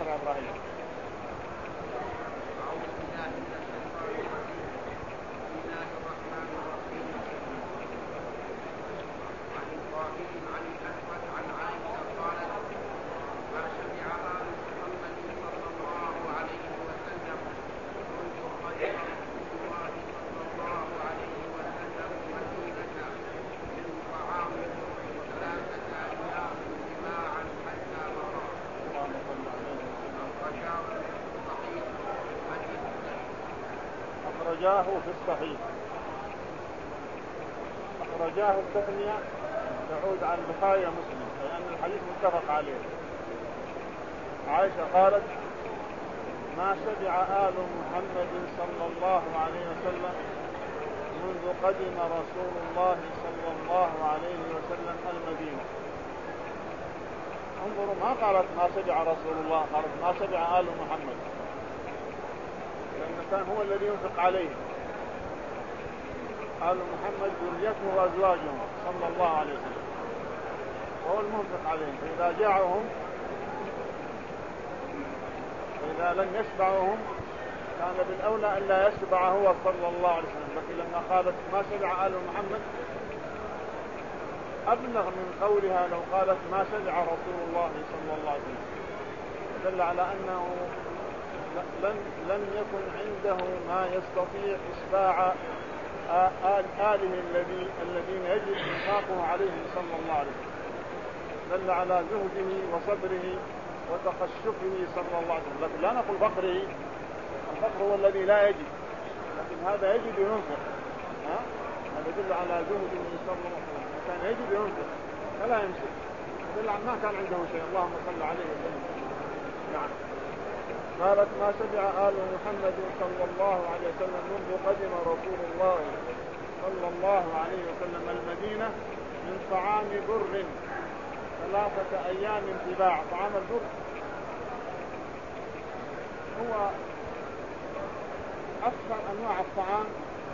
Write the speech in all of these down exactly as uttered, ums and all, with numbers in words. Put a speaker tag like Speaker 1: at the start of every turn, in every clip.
Speaker 1: اقرأ إبراهيم.
Speaker 2: أعوذ بالله من الشيطان الرجيم. بسم الله الرحمن الرحيم. عن إبراهيم عن الأسود عن عائشة قالت: ما شبع آل محمد صلى الله عليه وسلم منذ قدم رسول الله صلى الله عليه وسلم المدينة من طعام ثلاثة أيام جماعا حتى مضى.
Speaker 1: أخرجاه في الصحيح. أخرجاه الثانية تعود عن البخاري ومسلم لأن الحديث متفق عليه. عائشة قالت: ما شبع آل محمد صلى الله عليه وسلم منذ قدم رسول الله صلى الله عليه وسلم المدينة. انظروا، ما قالت ما شبع رسول الله، قالت ما شبع آل محمد، لأن كان هو الذي ينفق عليه. آل محمد ذريته وأزواجه صلى الله عليه وسلم، وهو المنفق عليهم. فإذا جاعهم فإذا لم يشبعهم كان بالأولى أن لا يشبع هو صلى الله عليه وسلم. لكن لما قالت ما شبع آل محمد أبلغ من قولها لو قالت ما شبع رسول الله صلى الله عليه وسلم، دل على أنه لن, لن يكن عنده ما يستطيع إشباع آل آله الذي الذين يجب إنفاقه عليهم صلى الله عليه وسلم. دل على زهده وصبره وتخشفه صلى الله عليه وسلم. لكن لا نقول فقره، الفقر هو الذي لا يجب، لكن هذا يجب ينفق. ها؟ هذا يدل على زهده صلى الله عليه وسلم، كان يجب ينفق فلا يمسك، دل على ما كان عنده شيء. اللهم صل عليه وسلم. نعم. قالت: ما شبع آل محمد صلى الله عليه وسلم منذ قدم رسول الله صلى الله عليه وسلم المدينة من طعام بر ثلاثة أيام تباع. طعام البر هو أكثر أنواع الطعام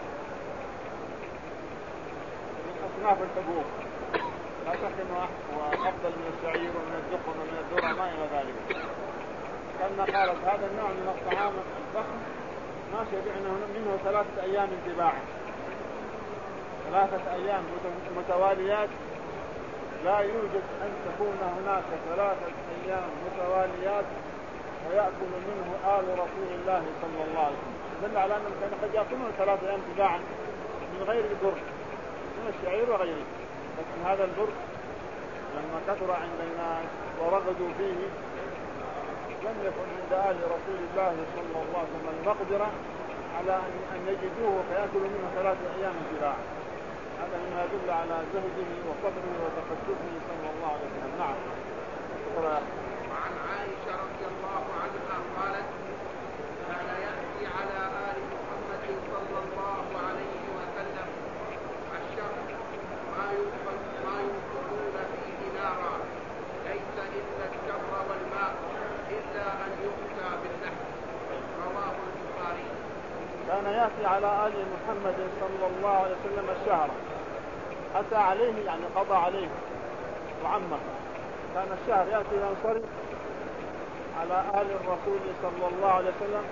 Speaker 1: من أصناف الحبوب، لا شك أنه أفضل من الشعير ومن الدقن ومن الذرة ما إلى ذلك. كما قالت هذا النوع من الطعام الضخم ما شبعنا منه ثلاثة أيام تباعا، ثلاثة أيام متواليات. لا يوجد أن تكون هناك ثلاثة أيام متواليات ويأكل منه آل رسول الله صلى الله عليه وسلم. دل على أنهم كانوا قد يأكلون ثلاثة أيام تباعا من غير البر، من الشعير وغيره. لكن هذا البر لما كثر عند الناس ورغدوا فيه لم يكن عند آل رسول الله صلى الله عليه وسلم المقدرة على أن يجدوه فيأكلوا منه ثلاثة أيام تباعا. هذا مما يدل على زهده وصبره وتخشفه صلى الله عليه وسلم. نعم.
Speaker 2: وعن عائشة رضي الله عنها قالت: كان يأتي على آل محمد صلى الله عليه وسلم الشهر ما ينفقون فيه نارا ليس إلا الشر والماء إلا أن يؤتى باللحم. رواه البخاري.
Speaker 1: كان يأتي على آل محمد صلى الله عليه وسلم الشهر، أتى عليه يعني قضى عليه وعمه. كان الشهر يأتي ينصرف على آل الرسول صلى الله عليه وسلم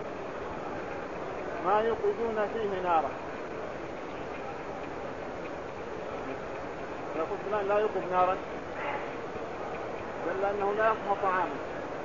Speaker 1: ما يوقدون فيه نارا. يقول فلان لا يوقد نارا، بل أنه لا يطهى طعاما.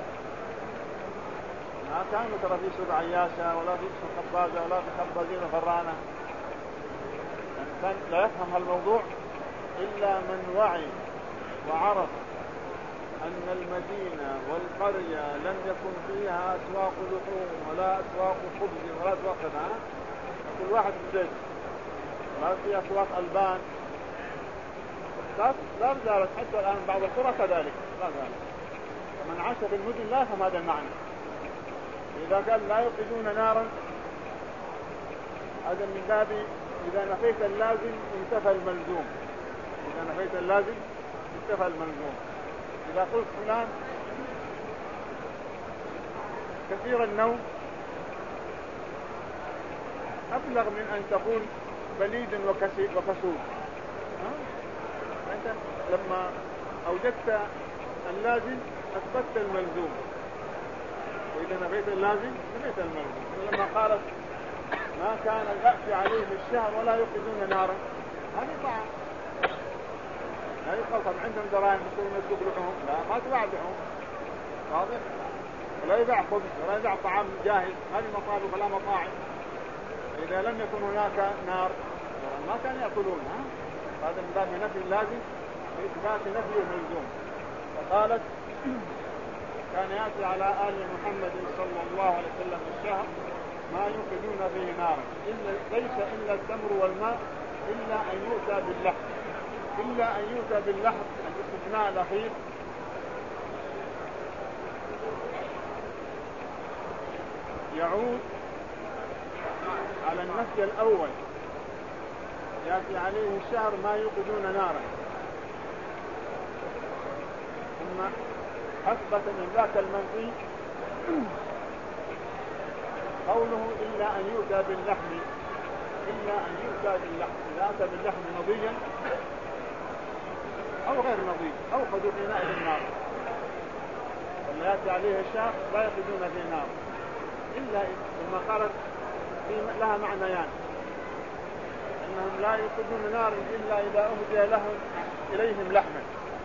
Speaker 1: ما كانوا ترى في سبع عياشة ولا في خبازة ولا في خبازين وفرانة. كان لا يفهم الموضوع إلا من وعي وعرف أن المدينة والقرية لم يكن فيها أسواق لحوم ولا أسواق خبز ولا أسواق كذا. كل واحد بجد ما في أسواق ألبان، لا زالت حتى الآن بعض القرى كذلك لا زالت. من عاش في المدن لا يفهم هذا المعنى. إذا قال لا يوقدون نارا هذا من باب إذا نفيت اللازم انتفى الملزوم. إذا نفيت اللازم انتفى الملزوم. إذا قلت فلان كثير النوم أبلغ من أن تقول بليد وكسول. أنت لما أوجدت اللازم أثبتت الملزوم. إذا نفيت اللازم نفيت الملزوم. ولما قالت ما كان يأتي عليه الشهر ولا يوقدون نارا، هذه طعام. لا يقال طبعا عندهم دراهم يصيرون يسوق لحوم، لا ما تباع لحوم، واضح؟ ولا يباع خبز ولا يباع طعام جاهز، هذه مطابخ ولا مطاعم. إذا لم يكن هناك نار ما كان يأكلون. ها؟ هذا من باب نفي اللازم بإثبات نفي الملزوم. فقالت كان يأتي على آل محمد صلى الله عليه وسلم الشهر ما يوقدون فيه نارا إلا ليس إلا التمر والماء إلا أن يؤتى باللحم، إلا أن يؤتى باللحم. الاستثناء الأخير يعود على النفي الأول، يأتي عليه الشهر ما يوقدون نارا، ثم أثبت من ذاك المنفي قوله إلا أن يؤتى باللحم، إلا أن يؤتى باللحم. إذا أتى باللحم نضيا أو غير نضي أو قدوا في نار النار، ولا يأتي عليه الشهر لا يقدون في نار إلا ثم قالت لها معنيان، أنهم لا يقدون نار إلا إذا أهدي لهم إليهم لحما،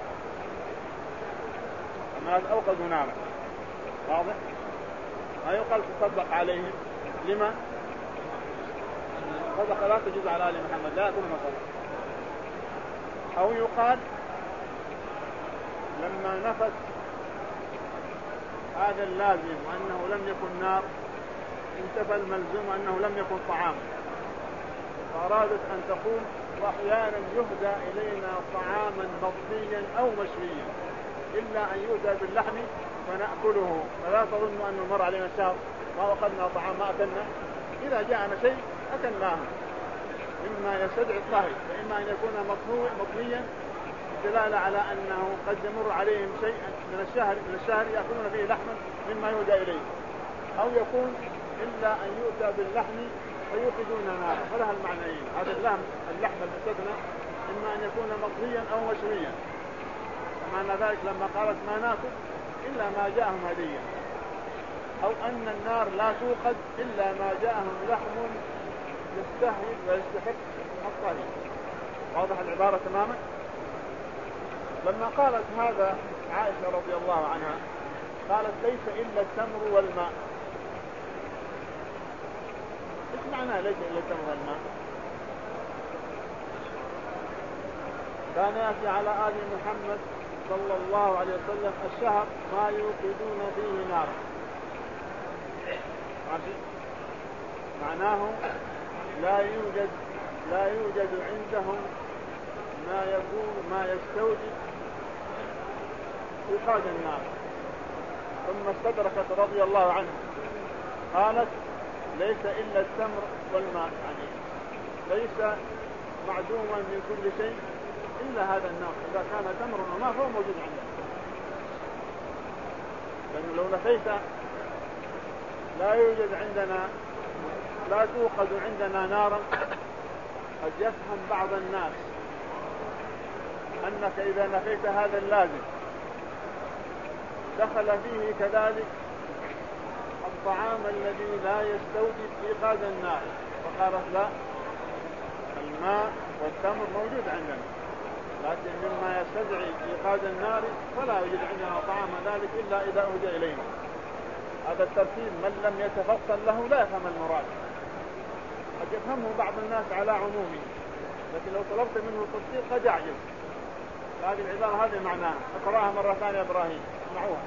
Speaker 1: الناس أوقدوا نارا، واضح؟ ما يقال تصدق عليهم، لما؟ صدق لا تجوز على آل محمد، لا يأكلون صدق. أو يقال لما نفت هذا اللازم وأنه لم يكن نار انتفى الملزوم أنه لم يكن طعام، فأرادت أن تقول وأحيانا يهدى إلينا طعاما مطبيا أو مشويا إلا أن يؤتى باللحم فنأكله، فلا تظن أنه مر علينا الشهر ما وقدنا طعام ما أكلنا، إذا جاءنا شيء أكلناه مما يستدعي الطهي، فإما أن يكون مطهيا دلالة على أنه قد يمر عليهم شيء من الشهر من الشهر يأكلون فيه لحما مما يهدى إليه، أو يكون إلا أن يؤتى باللحم فيوقدون نارا، فلها المعنيين. هذا اللحم اللحم المستثنى إما أن يكون مطهيا أو مشويا، ومعنى ذلك لما قالت ما ناكل إلا ما جاءهم هدية، أو أن النار لا توقد إلا ما جاءهم لحم يستهل ويستحق الطهي. واضح العبارة تماما؟ لما قالت هذا عائشة رضي الله عنها قالت ليس إلا التمر والماء. إيش معنى ليس إلا التمر والماء؟ كان يأتي على آل محمد صلى الله عليه وسلم الشهر ما يوقدون فيه نارا، معناه لا يوجد لا يوجد عندهم ما يكون ما يستوجب إيقاد النار. ثم استدركت رضي الله عنها قالت ليس إلا التمر والماء، يعني ليس معدوما من كل شيء إلا هذا النار. إذا كان تمر وماء فهو موجود عندنا، لأنه لو نفيت لا يوجد عندنا لا توقد عندنا نارا. قد يفهم بعض الناس أنك إذا نفيت هذا اللازم دخل فيه كذلك الطعام الذي لا يستوجب إيقاد النار، فقالت لا، الماء والتمر موجود عندنا، لكن مما يستدعي إيقاد النار فلا يوجد عندنا طعام ذلك إلا إذا أهدى إلينا. هذا الترتيب من لم يتفصل له لا يفهم المراد، قد يفهمه بعض الناس على عمومه، لكن لو طلبت منه التفصيل قد يعجز. هذه العبارة هذه معناها، اقرأها مرة ثانية إبراهيم، اسمعوها.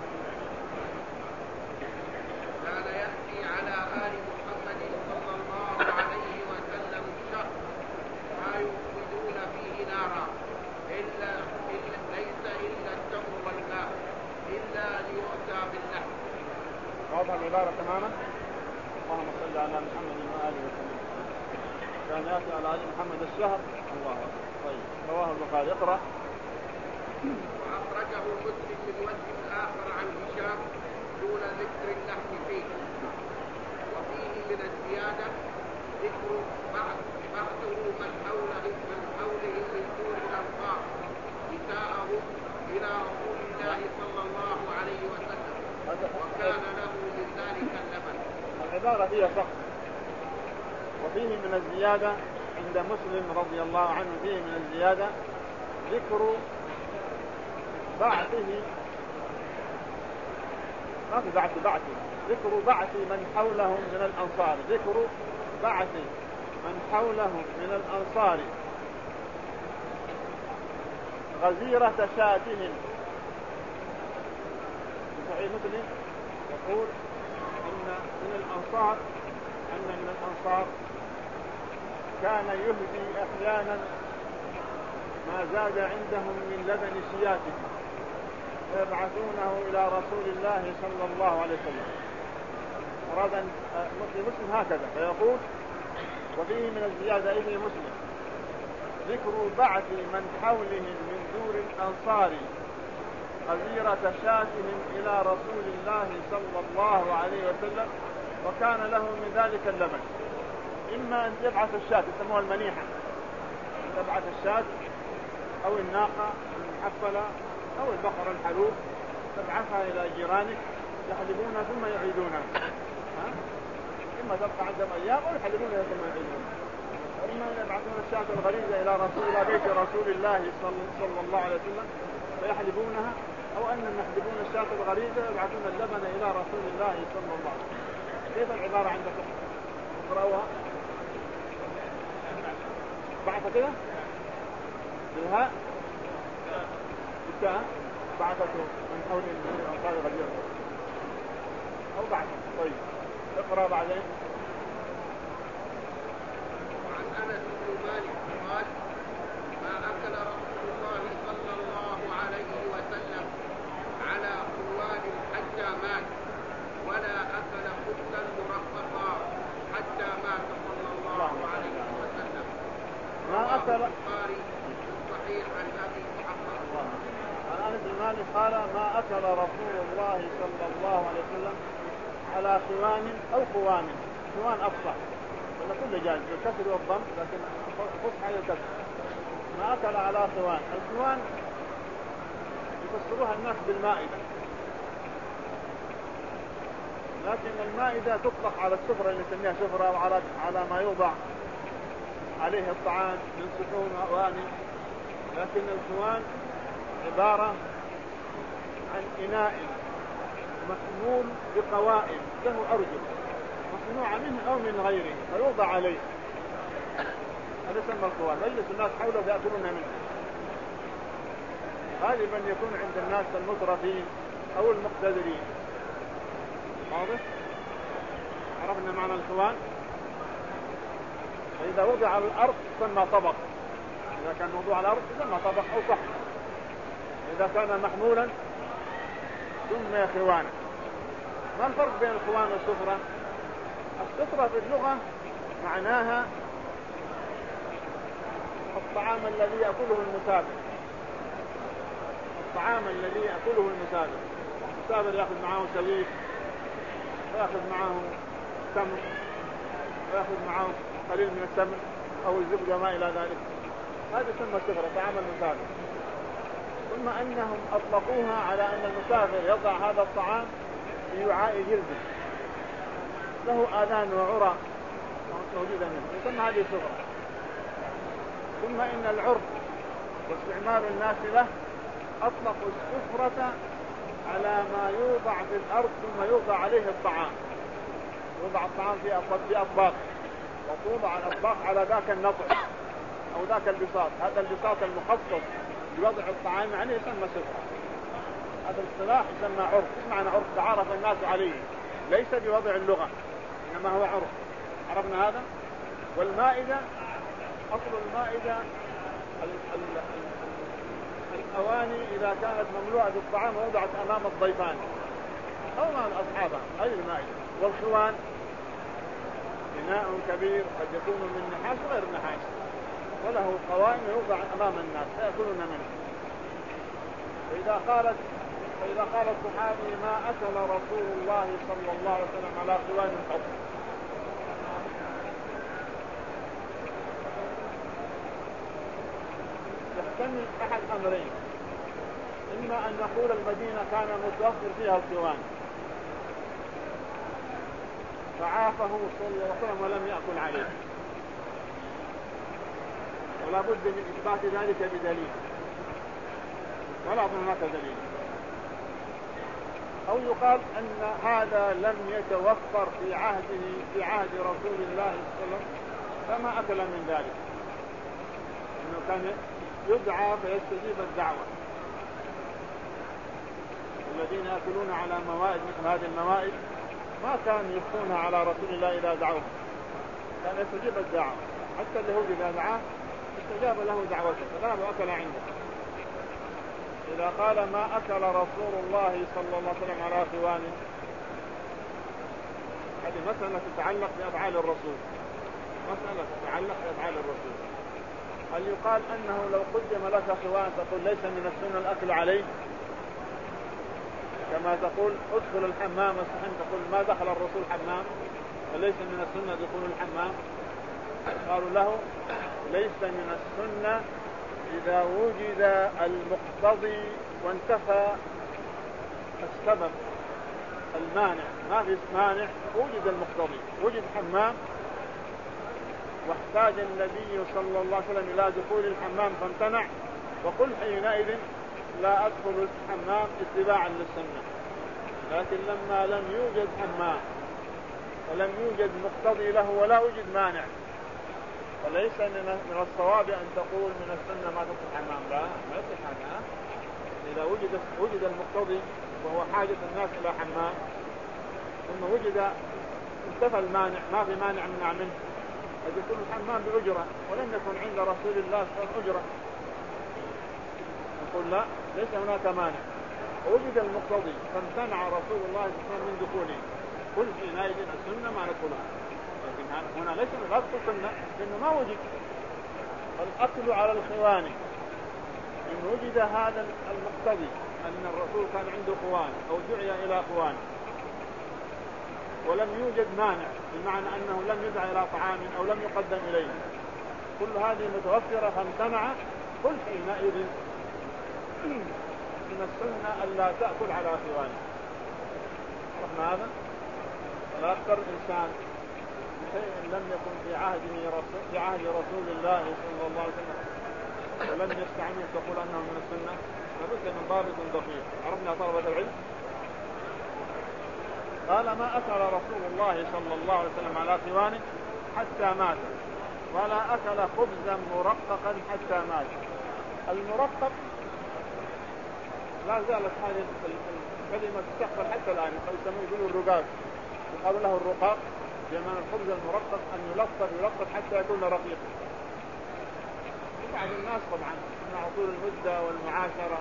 Speaker 2: كان يأتي على آل محمد صلى الله عليه وسلم الشهر ما يوقدون فيه نارا إلا ليس إلا التمر والماء إلا ليؤتى باللحم.
Speaker 1: واضح العبارة تماما؟ اللهم صل على محمد وآله وسلم. كان يأتي على آل محمد الشهر. الله أكبر. طيب، رواه البخاري. اقرأ.
Speaker 2: وأخرجه مسلم من وجه آخر عن هشام دون ذكر اللحم فيه، وفيه من الزيادة ذكر بعض بعضه من حوله من حوله من دون الأنصار نساءهم إلى رسول الله صلى الله عليه وسلم وكان له من ذلك اللبن.
Speaker 1: العبارة فيها فقط. وفيه من الزيادة عند مسلم رضي الله عنه، فيه من الزيادة ذكر بعثه، ما في بعث بعثه ذكر بعث من حولهم من الأنصار، ذكر بعث من حولهم من الأنصار غزيرة شاتهم. في صحيح مسلم يقول إن من الأنصار أن من الأنصار كان يهدي أحيانا ما زاد عندهم من لبن شياتهم فيبعثونه إلى رسول الله صلى الله عليه وسلم. أراد أن مسلم هكذا فيقول وفيه من الزيادة إليه مسلم ذكر بعث من حولهم من دور الأنصار غزيرة شاتهم إلى رسول الله صلى الله عليه وسلم وكان له من ذلك اللبن. إما أن يبعث الشاة يسموها المنيحة، تبعث الشاة أو الناقة المحفلة أو البقرة الحلوب تبعثها إلى جيرانك يحلبونها ثم يعيدونها، إما تبقى عندهم أيام أو يحلبونها ثم يعيدونها، وإما يبعثون الشاة الغريزة إلى رسول إلى بيت رسول الله صلى الله عليه وسلم فيحلبونها، أو أن يحلبون الشاة الغريزة يبعثون اللبن إلى رسول الله صلى الله عليه وسلم. كيف العبارة عندكم؟ اقرأوها بعث كده بالهاء بالتاء بعثته من حول الأنصار غزيرة أو بعث. طيب اقرأ بعدين.
Speaker 2: وعن أنس بن مالك قال ما أكل رسول الله صلى الله عليه وسلم على خوان حتى مات ولا أكل خبزا مرققا حتى مات صلى الله عليه وسلم.
Speaker 1: ما أكل
Speaker 2: البخاري صحيح عن أبي محمد.
Speaker 1: عن أنس بن مالك قال ما أكل رسول الله صلى الله عليه وسلم على خوان أو خوان، خوان أفصح ولا كل جانب بالكسر والضم لكن فصحى الكسر. ما أكل على خوان، الخوان يفسروها الناس بالمائدة، لكن المائدة تطلق على السفرة اللي نسميها سفرة وعلى على ما يوضع عليه الطعام من صحون وأواني، لكن الخوان عبارة عن إناء محمول بقوائم له أرجل مصنوعة منه أو من غيره فيوضع عليه، هذا يسمى الخوان. مجلس الناس حوله يأكلون منه، غالبا يكون عند الناس المترفين أو المقتدرين. واضح؟ عرفنا معنى الخوان. فإذا وضع على الأرض يسمى طبق، إذا كان موضوع على الأرض يسمى طبق أو صحن، إذا كان محمولا سمي خوانا. ما الفرق بين الخوان والسفرة؟ السفرة في اللغة معناها الطعام الذي يأكله المسافر، الطعام الذي يأكله المسافر. المسافر يأخذ معه سويق ويأخذ معه تمر ويأخذ معه قليل من التمر أو الزبدة وما إلى ذلك، هذا يسمى السفرة طعام المسافر. ثم أنهم أطلقوها على أن المسافر يضع هذا الطعام في وعاء جلده له آذان وعرى موجودة منه، يسمى هذه السفرة. ثم إن العرف واستعمال الناس له أطلقوا السفرة على ما يوضع في الأرض ثم يوضع عليه الطعام، يوضع الطعام في أطباق وتوضع الأطباق على ذاك النطع أو ذاك البساط، هذا البساط المخصص بوضع الطعام يعني يسمى سفرة. هذا الاصطلاح يسمى عرف. ايش معنى عرف؟ تعارف الناس عليه، ليس بوضع اللغة إنما هو عرف. عرفنا هذا. والمائدة أصل المائدة ال ال ال الأواني إذا كانت مملوءة بالطعام ووضعت أمام الضيفان أو أمام أصحابها، هذه المائدة. والخوان إناء كبير قد يكون من نحاس غير نحاس وله قوائم يوضع أمام الناس فيأكلون منه. فإذا قالت فإذا قال الصحابي ما أكل رسول الله صلى الله عليه وسلم على خوان الحب، يحتمل أحد أمرين: إما أن نقول المدينة كان متوفر فيها الخوان فعافه صلى الله عليه وسلم ولم يأكل عليه، ولا بد من إثبات ذلك بدليل، ولا أظن هناك دليل. أو يقال أن هذا لم يتوفر في عهده في عهد رسول الله صلى الله عليه وسلم فما أكل من ذلك، إنه كان يدعى فيستجيب الدعوة. الذين يأكلون على موائد مثل هذه الموائد ما كانوا يخفونها على رسول الله إذا دعوه، كان يستجيب الدعوة. حتى اليهود إذا دعاه استجاب له دعوته فذهب وأكل عنده. إذا قال ما أكل رسول الله صلى الله عليه وسلم على خوانه، هذه مسألة تتعلق بأفعال الرسول، مسألة تتعلق بأفعال الرسول. هل يقال أنه لو قدم لك خوان تقول ليس من السنة الأكل عليه، كما تقول ادخل الحمام واستحم تقول ما دخل الرسول حمام فليس من السنة دخول الحمام؟ قالوا له ليس من السنة إذا وجد المقتضي وانتفى السبب المانع، ما في مانع، وجد المقتضي، وجد حمام واحتاج النبي صلى الله عليه وسلم إلى دخول الحمام فامتنع، وقل حينئذ لا أدخل الحمام اتباعا للسنة. لكن لما لم يوجد حمام ولم يوجد مقتضي له ولا وجد مانع فليس من الصواب أن تقول من السنة ما تدخل الحمام، لا ما يصح هذا. إذا وجد وجد المقتضي وهو حاجة الناس إلى حمام ثم وجد انتفى المانع، ما في مانع منع منه، يكون الحمام بأجرة ولم يكن عند رسول الله صلى الله عليه وسلم أجرة، نقول لا ليس هناك مانع. وجد المقتضي فامتنع رسول الله صلى الله عليه وسلم من دخوله، قل حينئذ السنة ما ندخلها. لكن هنا ليس من غلط السنة لأنه ما وجد. الأكل على الخوان إن وجد هذا المقتضي أن الرسول كان عنده خوان أو دعي إلى خوان ولم يوجد مانع بمعنى أنه لم يدعى إلى طعام أو لم يقدم إليه، كل هذه متوفرة فامتنع، قل حينئذ من السنة ألا تأكل على خوانه. رحمة هذا ولا أكثر إنسان شيء لم يكن في عهده رسول في عهد رسول الله صلى الله عليه وسلم ولم يستعمل تقول أنه من السنة، لابد من ضابط دقيق. عرفنا طلبة العلم. قال ما أكل رسول الله صلى الله عليه وسلم على خوانه حتى مات، ولا أكل خبزا مرققا حتى مات. المرقق لا زالت هذه الكلمة تستخدم حتى الآن، يسموه يقولوا الرقاق، يقال له الرقاق، بمعنى الخبز المرقق أن يلطف يلطف حتى يكون رقيقا. بعض الناس طبعا مع طول المدة والمعاشرة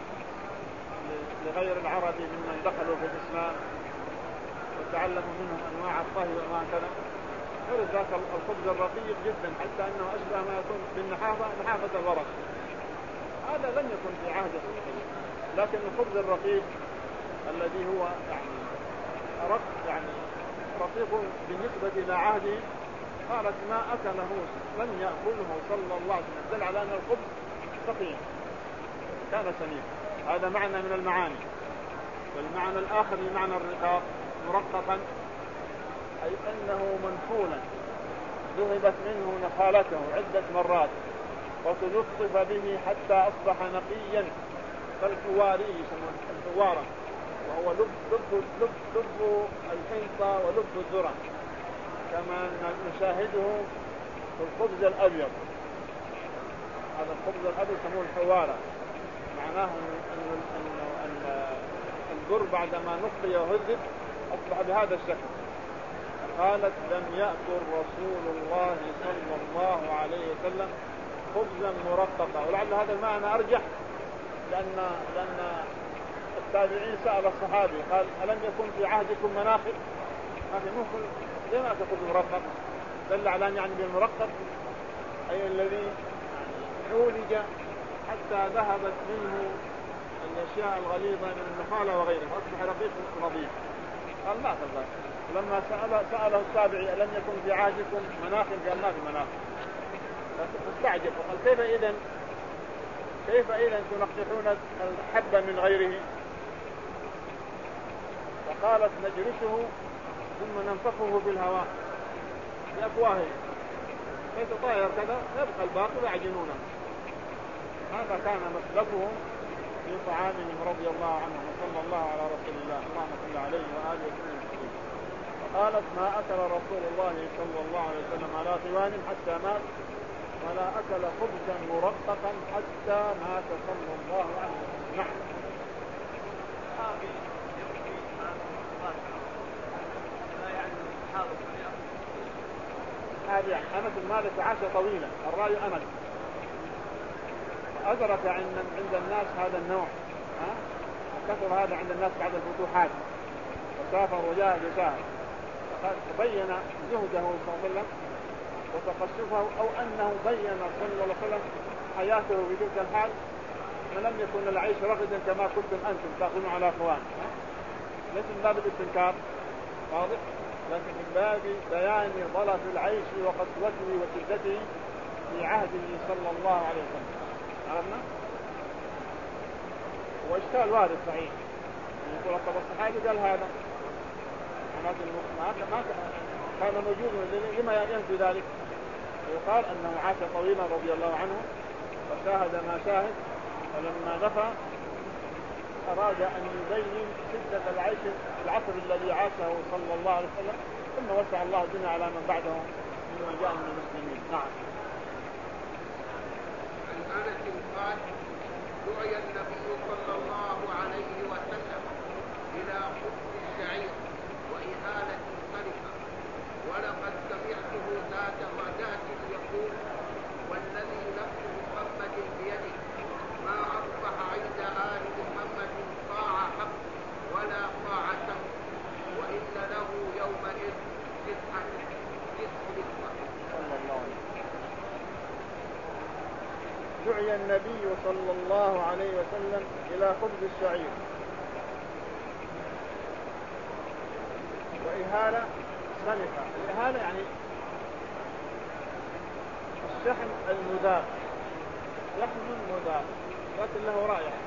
Speaker 1: لغير العربي ممن دخلوا في الإسلام وتعلموا منهم أنواع الطهي وما كذا، فرز ذاك الخبز الرقيق جدا حتى أنه أشبه ما يكون بالنحافة نحافة الورق. هذا لم يكن في عهد الرسول، لكن الخبز الرقيق الذي هو يعني رق يعني رقيق بالنسبة إلى عهده، قالت ما أكله لم يأكله صلى الله عليه وسلم، دل على أن الخبز ثقيل كان سمين. هذا معنى من المعاني. والمعنى الآخر لمعنى الرقاق مرققا أي أنه منفولا ذهبت منه نخالته عدة مرات وتلطف به حتى أصبح نقيا كالحواري يسمونه الحوارة، وهو لب لب لب لب الحنطة ولب الذرة، كما نشاهده في الخبز الأبيض. هذا الخبز الأبيض يسمونه الحوارة، معناه أن أن الذر بعدما نقي وهذب أصبح بهذا الشكل. قالت لم يأكل رسول الله صلى الله عليه وسلم خبزا مرققا. ولعل هذا المعنى أرجح لأن لأن التابعين سأل الصحابي قال ألم يكن في عهدكم مناخل؟ ما في ممكن ليه ما تأكل مرقق؟ دل على أن يعني بالمرقق أي الذي عولج حتى ذهبت منه الأشياء الغليظة من النخالة وغيرها أصبح رقيق نظيف. قال لا تفضل. لما سأل سأله التابعي ألم يكن في عهدكم مناخل؟ قال ما في مناخل. فاستعجب وقال كيف إذن كيف إذن تنقحون الحب من غيره؟ فقالت نجرشه ثم ننفخه في الهواء بأفواههم فيتطاير كذا، يبقى الباقي ويعجنونه. هذا كان مسلكهم في طعامهم رضي الله عنهم. وصلى الله على رسول الله اللهم صل عليه وآله وسلم. قالت ما أكل رسول الله صلى الله عليه وسلم على خوان حتى مات، ولا أكل خبزا مرققا حتى مات صلى الله عليه وسلم. نعم. هذه أنس بن مالك عاش طويلا، الرأي أنس أدرك عند الناس هذا النوع، ها؟ كثر هذا عند الناس بعد الفتوحات، وسافر وجاء بسافر، فبين زهده صلى الله عليه وسلم وتقشفه، أو أنه بين صلى الله عليه وسلم حياته بتلك الحال، فلم يكن العيش رغدا كما كنتم أنتم تأخذون على أخوان، ليس من باب الاستنكار واضح، لكن من باب بيان ضلف العيش وقسوته وشدته في عهده صلى الله عليه وسلم. عرفنا؟ وإشكال وارد صحيح، يقول طب الصحابي قال هذا ما كان موجود، لما ينفي ذلك؟ ويقال أنه عاش طويلا رضي الله عنه وشاهد ما شاهد، فلما نفى أراد أن يبين شدة العيش في العصر الذي عاشه صلى الله عليه وسلم، ثم وسع الله الدنيا على من بعده ممن جاء من المسلمين. نعم.
Speaker 2: عن أنس قال دعي النبي صلى الله عليه وسلم إلى خبز الشعير وإهالة الخلفة، ولقد سمعته ذات غداة يقول والذي نفس محمد بيده ما أصبح عند آل محمد صاع حب ولا صاع تمر، وإن له يومئذ تسعة تسعة
Speaker 1: صلى الله عليه وسلم. دعي النبي صلى الله عليه وسلم إلى خبز الشعير وإهالة سنفة. الإهالة يعني الشحم المذاب، لحم مذاب لكن له رائحة،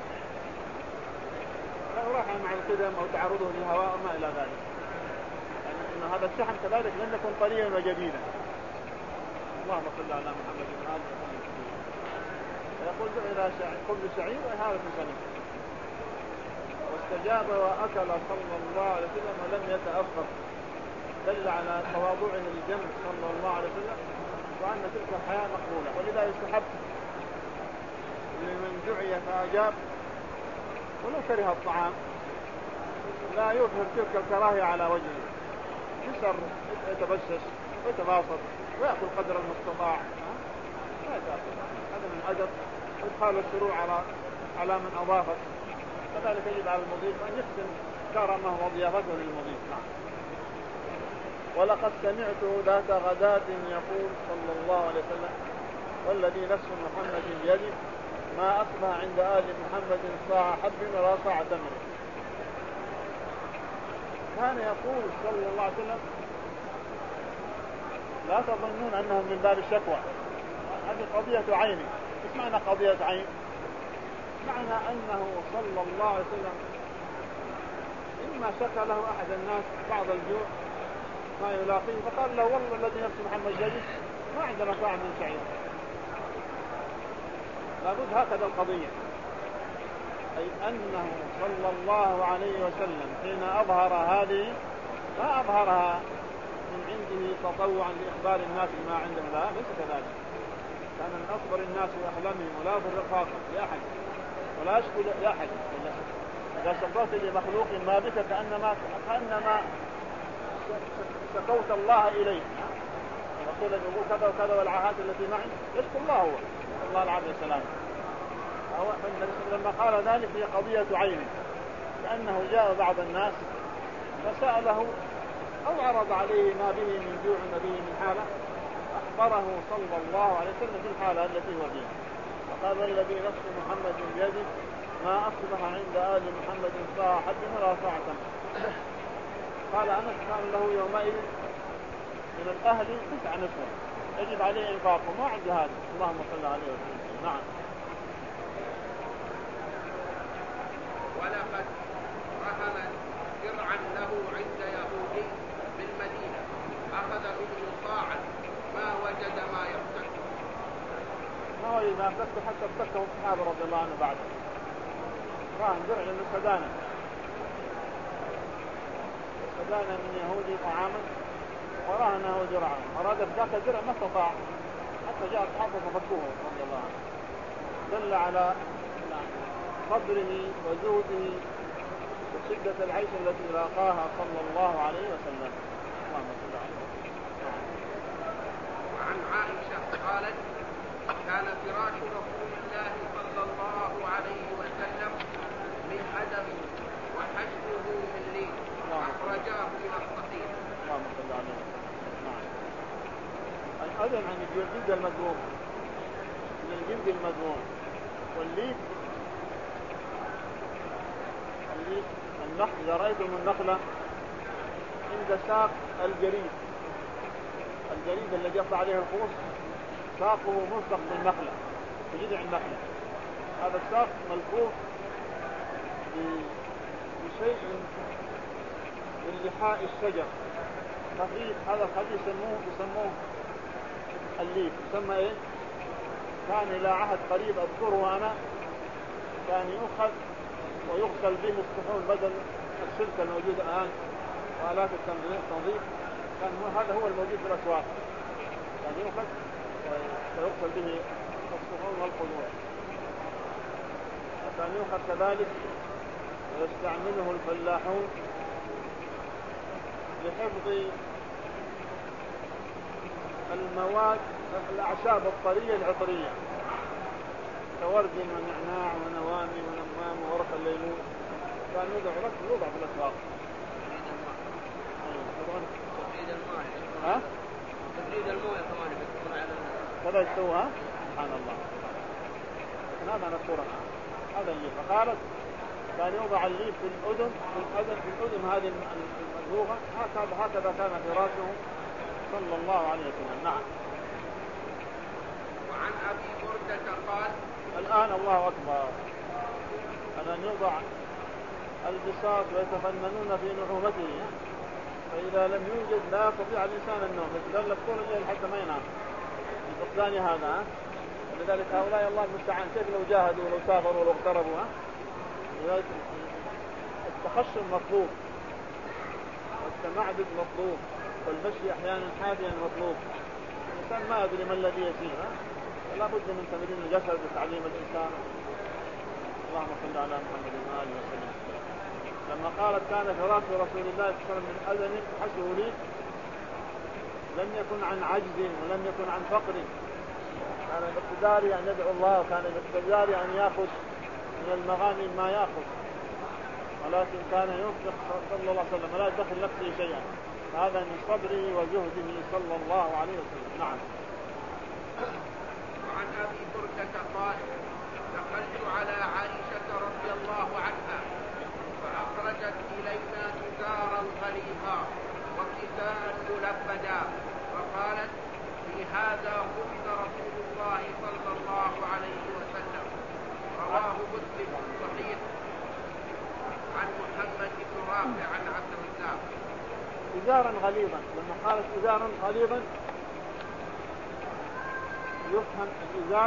Speaker 1: له رائحة مع القدم أو تعرضه للهواء وما إلى ذلك، يعني أن هذا الشحم كذلك لم يكن طريا وجديدا. اللهم صل على محمد وعلى آله وسلم. يقول إلى خبز الشعير وإهالة سنفة، واستجاب وأكل صلى الله عليه وسلم ولم يتأخر، دل على تواضعه الجم صلى الله عليه وسلم وأن تلك الحياة مقبولة. ولذا يستحب لمن دعي فأجاب ولو كره الطعام لا يظهر تلك الكراهية على وجهه، يسر يتبشش ويتباسط ويأكل قدر المستطاع، هذا من أدب إدخال الشروع على على من أضافت. كذلك يجب على المضيف أن يحسن كرمه وضيافته للمضيف. نعم. ولقد سمعته ذات غداة يقول صلى الله عليه وسلم والذي نفس محمد بيده ما أصبح عند آل محمد صاع حب ولا صاع تمر. كان يقول صلى الله عليه وسلم لا تظنون أنه من باب الشكوى، هذه قضية عين. ايش معنى قضية عين؟ معنى أنه صلى الله عليه وسلم إما شكى له أحد الناس بعض الجوع ما يلاقيه فقال له والله الذي نفس محمد جديد ما عندنا صاع من شعير. لابد هكذا القضية، أي أنه صلى الله عليه وسلم حين أظهر هذه ما أظهرها من عنده تطوعا لإخبار الناس بما عنده، لا ليس كذلك. كان من أصبر الناس وأحلامهم ولا يضر لأحد ولا يشكو لأحد. إذا شبهت لمخلوق ما بك كأنما كأنما شكوت الله إليه، يقول يقول كذا وكذا والعاهات التي معي يشكو الله هو الله العافية والسلام. لما قال ذلك هي قضية عين، كأنه جاء بعض الناس فسأله أو عرض عليه ما به من جوع به من حالة، أخبره صلى الله عليه وسلم في الحالة التي هو فيها، فقال والذي نفس محمد بيده ما أصبح عند آل محمد صاع حب ولا صاع تمر. قال أنس كان له يومئذ من الأهل تسع نسوة يجب عليه إنفاقه، ما عند هذا. اللهم صل عليه وسلم. نعم.
Speaker 2: ولقد رهن درعا له عند يهودي من المدينة أخذ منه صاعا ما وجد ما يفتك.
Speaker 1: ما وجد ما يفتك حتى افتكه الصحابة رضي الله عنه بعده. راهن درع لأنه سدانا سدانا من يهودي طعاما وراهنه درعا، أراد ذاك الدرع ما استطاع حتى جاء الصحابة ففكوه رضي الله عنه. دل على صبره وزهده وشدة العيش التي لاقاها صلى الله عليه وسلم. اللهم صل عليه.
Speaker 2: وعن عائشة قالت: كان فراش رسول الله صلى الله عليه وسلم من أدم وحشوه من لين، أخرجاه من الصحيح.
Speaker 1: اللهم صل عليه. نعم. الأدم عن الجلد المدروم، من الجلد المدروم، والليف الليف النخل. إذا رأيتم النخلة عند ساق الجريد، الجريد الذي يقطع عليه الخوص ساقه ملصق بالنخلة في جذع النخلة. هذا الساق ملفوف بشيء من لحاء الشجر خفيف. هذا الخفيف يسموه يسموه الليف. يسمى ايه؟ كان إلى عهد قريب أذكره أنا كان يؤخذ ويغسل به الصحون بدل السلك الموجود الآن وآلات التنظيف. كان هذا هو الموجود في الأسواق، كان يؤخذ ويغسل به الصحون والقدور. وكان يؤخذ كذلك ويستعمله الفلاحون لحفظ المواد الأعشاب الطرية العطرية كورد ونعناع ونوامي ونمام وورق الليمون. كان يوضع لك يوضع في الأسواق.
Speaker 2: تبريد الماء.
Speaker 1: ها؟
Speaker 2: تبريد الماء كمان يكون على
Speaker 1: كذا يسوها. سبحان الله. لكن هذا أنا الصورة هذا اللي فقالت كان يوضع الليف في الأذن في الأذن في الأذن هذه المدبوغة. هكذا هكذا كان فراشه صلى الله عليه وسلم. نعم.
Speaker 2: وعن أبي بردة قال:
Speaker 1: الآن الله أكبر أن يوضع البساط ويتفننون في نعومته، فإذا لم يوجد لا يستطيع الإنسان النوم، يتدلك طول الليل حتى ما ينام بفقدان هذا. ولذلك هؤلاء الله المستعان كيف لو جاهدوا ولو سافروا ولو اقتربوا. لذلك التخشن مطلوب والتمعدد مطلوب والمشي أحيانا حافيا مطلوب. الإنسان ما يدري ما الذي يسير، فلا بد من تمرين الجسد وتعليم الإنسان. اللهم صل على محمد وآله وسلم. لما قالت كان فراش رسول الله صلى الله عليه وسلم من أذن حشه لي، لم يكن عن عجز ولم يكن عن فقر. كان باقتداره أن يدعو الله، وكان باقتداره أن يأخذ من المغانم ما يأخذ، ولكن كان ينفق صلى الله عليه وسلم لا يدخل نفسه شيئا. هذا من صبره وجهده صلى الله عليه وسلم. نعم.
Speaker 2: وعن أبي بردة قال: دخلت على عائشة رضي الله عنها فأخرجت إلينا إزارا غليظا وكساء ملبدا، وقالت: في هذا قبض رسول الله صلى الله عليه وسلم. رواه مسلم صحيح عن محمد بن رافع عن عبد الرزاق.
Speaker 1: إزارا غليظا، لما قالت إزارا غليظا يفهم الإزار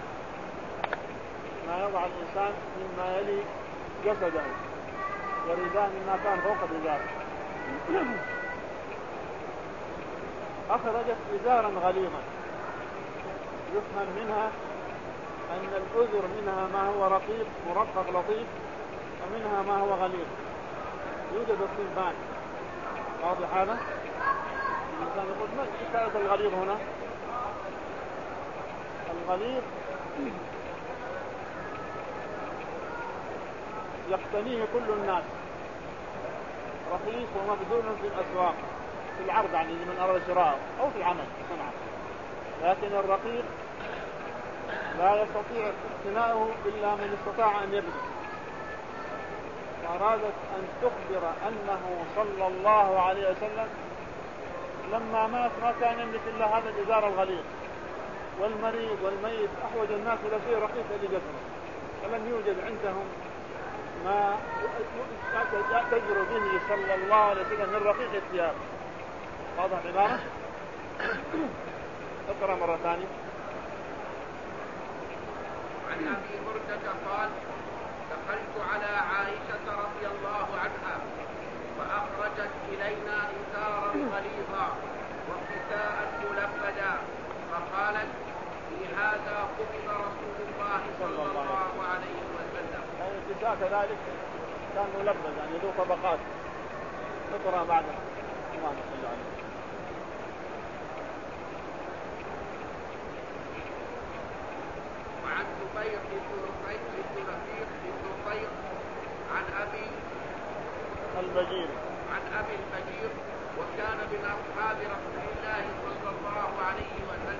Speaker 1: ما يضع الإنسان مما يلي جسده، والرداء مما كان فوق الإزار. أخرجت إزارا غليظا، يفهم منها أن الأذر منها ما هو رقيق مرقق لطيف، ومنها ما هو غليظ. يوجد الصنفان، واضح هذا؟ الإنسان يقول ما حكاية الغليظ هنا؟ الغليظ يقتنيه كل الناس، رخيص ومبذول في الأسواق في العرض يعني لمن أراد شراءه أو في العمل صنعه. لكن الرقيق لا يستطيع اقتناؤه إلا من استطاع أن يبذل. وأرادت أن تخبر أنه صلى الله عليه وسلم لما مات ما كان يملك إلا هذا الإزار الغليظ، والمريض والميت أحوج الناس إلى شيء رقيق لجسمه، فلم يوجد عندهم ما تجر به صلى الله عليه وسلم من رقيق الثياب. واضح العبارة؟ اقرأ مرة ثانية.
Speaker 2: عن أبي بردة قال دخلت على عائشة رضي الله عنها فأخرجت إلينا إزارا غليظا وكساء ملبدا فقالت في هذا قبض رسول الله صلى الله عليه وسلم.
Speaker 1: يعني الكساء كذلك كان ملبد يعني ذو طبقات. اقرأ بعده. اللهم صل عليه.
Speaker 2: وعن زبير بن رفيق بن رفيق بن رفيق عن أبي
Speaker 1: البجير
Speaker 2: عن أبي البجير وكان من أصحاب رسول الله صلى الله عليه وسلم